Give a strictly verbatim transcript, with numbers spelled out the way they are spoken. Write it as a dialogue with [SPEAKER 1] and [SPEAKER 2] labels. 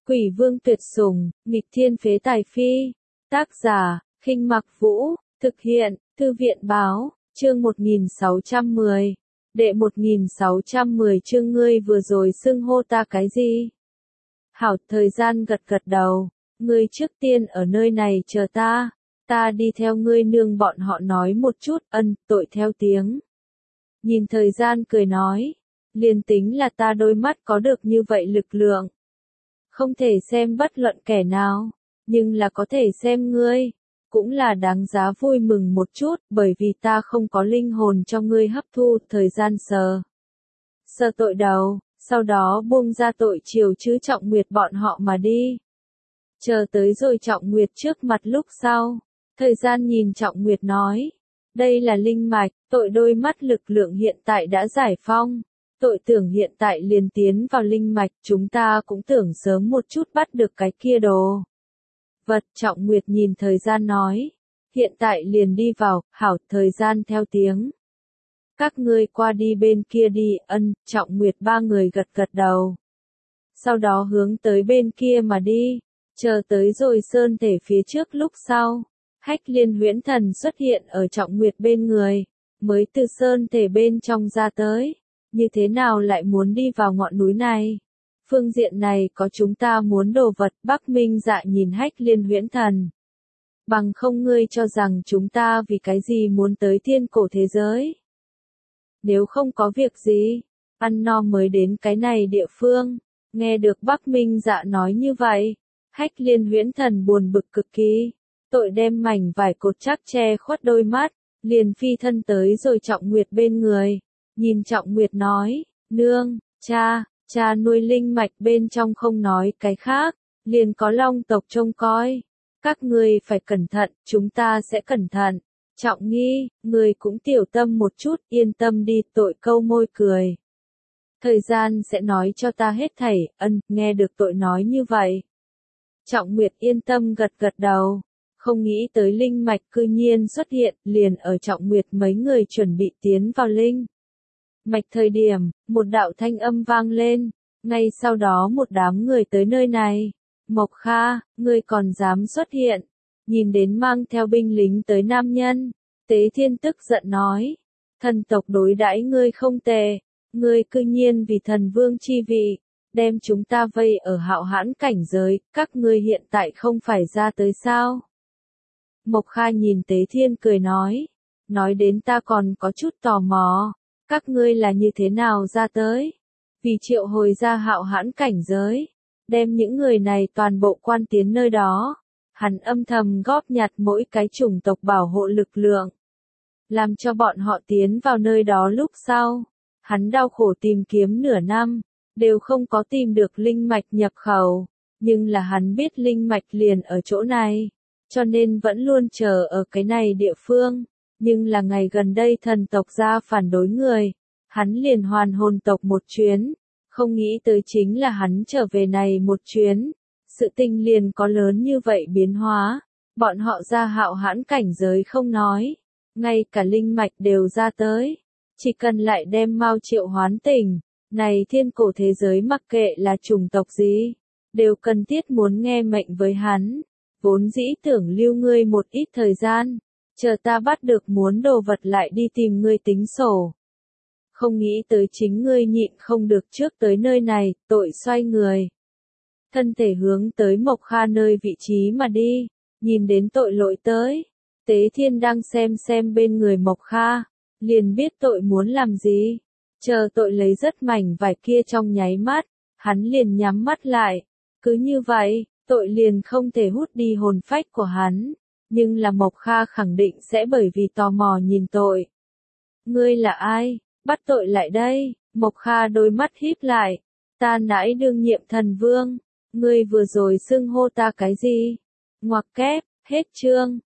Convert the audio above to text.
[SPEAKER 1] Quỷ vương tuyệt sủng, nghịch thiên phế tài phi. Tác giả, Khinh Mặc Vũ, thực hiện, Thư viện báo, chương một nghìn sáu trăm mười. Đệ một nghìn sáu trăm mười chương ngươi vừa rồi xưng hô ta cái gì? Hảo, thời gian gật gật đầu, ngươi trước tiên ở nơi này chờ ta, ta đi theo ngươi nương bọn họ nói một chút, ân, tội theo tiếng. Nhìn thời gian cười nói, liền tính là ta đôi mắt có được như vậy lực lượng. Không thể xem bất luận kẻ nào, nhưng là có thể xem ngươi, cũng là đáng giá vui mừng một chút, bởi vì ta không có linh hồn cho ngươi hấp thu thời gian sờ. Sờ tội đầu, sau đó buông ra tội chiều chứ Trọng Nguyệt bọn họ mà đi. Chờ tới rồi Trọng Nguyệt trước mặt lúc sau, thời gian nhìn Trọng Nguyệt nói, đây là linh mạch, tội đôi mắt lực lượng hiện tại đã giải phong. Tội tưởng hiện tại liền tiến vào linh mạch, chúng ta cũng tưởng sớm một chút bắt được cái kia đồ. Vật Trọng Nguyệt nhìn thời gian nói, hiện tại liền đi vào, hảo, thời gian theo tiếng. Các ngươi qua đi bên kia đi, ân, Trọng Nguyệt ba người gật gật đầu. Sau đó hướng tới bên kia mà đi, chờ tới rồi sơn thể phía trước lúc sau. Hách Liên huyễn thần xuất hiện ở Trọng Nguyệt bên người, mới từ sơn thể bên trong ra tới. Như thế nào lại muốn đi vào ngọn núi này? Phương diện này có chúng ta muốn đồ vật. Bắc Minh Dạ nhìn Hách Liên huyễn thần. Bằng không ngươi cho rằng chúng ta vì cái gì muốn tới thiên cổ thế giới? Nếu không có việc gì, ăn no mới đến cái này địa phương. Nghe được Bắc Minh Dạ nói như vậy, Hách Liên huyễn thần buồn bực cực kỳ. Tội đem mảnh vải cột chắc che khuất đôi mắt, liền phi thân tới rồi Trọng Nguyệt bên người. Nhìn Trọng Nguyệt nói, nương, cha, cha nuôi linh mạch bên trong không nói cái khác, liền có long tộc trông coi. Các ngươi phải cẩn thận, chúng ta sẽ cẩn thận. Trọng Nghi, người cũng tiểu tâm một chút, yên tâm đi, tội câu môi cười. Thời gian sẽ nói cho ta hết thảy, ân, nghe được tội nói như vậy. Trọng Nguyệt yên tâm gật gật đầu. Không nghĩ tới linh mạch cư nhiên xuất hiện, liền ở Trọng Nguyệt mấy người chuẩn bị tiến vào linh mạch thời điểm, một đạo thanh âm vang lên, ngay sau đó một đám người tới nơi này. Mộc Kha, ngươi còn dám xuất hiện? Nhìn đến mang theo binh lính tới nam nhân, Tế Thiên tức giận nói, thần tộc đối đãi ngươi không tệ, ngươi cư nhiên vì thần vương chi vị, đem chúng ta vây ở hạo hãn cảnh giới, các ngươi hiện tại không phải ra tới sao? Mộc Kha nhìn Tế Thiên cười nói, nói đến ta còn có chút tò mò. Các ngươi là như thế nào ra tới? Vì triệu hồi ra hạo hãn cảnh giới, đem những người này toàn bộ quan tiến nơi đó. Hắn âm thầm góp nhặt mỗi cái chủng tộc bảo hộ lực lượng, làm cho bọn họ tiến vào nơi đó lúc sau. Hắn đau khổ tìm kiếm nửa năm, đều không có tìm được linh mạch nhập khẩu, nhưng là hắn biết linh mạch liền ở chỗ này, cho nên vẫn luôn chờ ở cái này địa phương. Nhưng là ngày gần đây thần tộc ra phản đối người, hắn liền hoàn hồn tộc một chuyến, không nghĩ tới chính là hắn trở về này một chuyến, sự tình liền có lớn như vậy biến hóa, bọn họ ra hạo hãn cảnh giới không nói, ngay cả linh mạch đều ra tới, chỉ cần lại đem Mao Triệu hoán tỉnh, này thiên cổ thế giới mặc kệ là chủng tộc gì, đều cần thiết muốn nghe mệnh với hắn, vốn dĩ tưởng lưu ngươi một ít thời gian. Chờ ta bắt được muốn đồ vật lại đi tìm ngươi tính sổ. Không nghĩ tới chính ngươi nhịn không được trước tới nơi này, tội xoay người. Thân thể hướng tới Mộc Kha nơi vị trí mà đi, nhìn đến tội lội tới. Tế Thiên đang xem xem bên người Mộc Kha, liền biết tội muốn làm gì. Chờ tội lấy rất mảnh vải kia trong nháy mắt, hắn liền nhắm mắt lại. Cứ như vậy, tội liền không thể hút đi hồn phách của hắn. Nhưng là Mộc Kha khẳng định sẽ bởi vì tò mò nhìn tội. Ngươi là ai? Bắt tội lại đây. Mộc Kha đôi mắt híp lại. Ta nãi đương nhiệm thần vương. Ngươi vừa rồi xưng hô ta cái gì? Ngoặc kép, hết chương.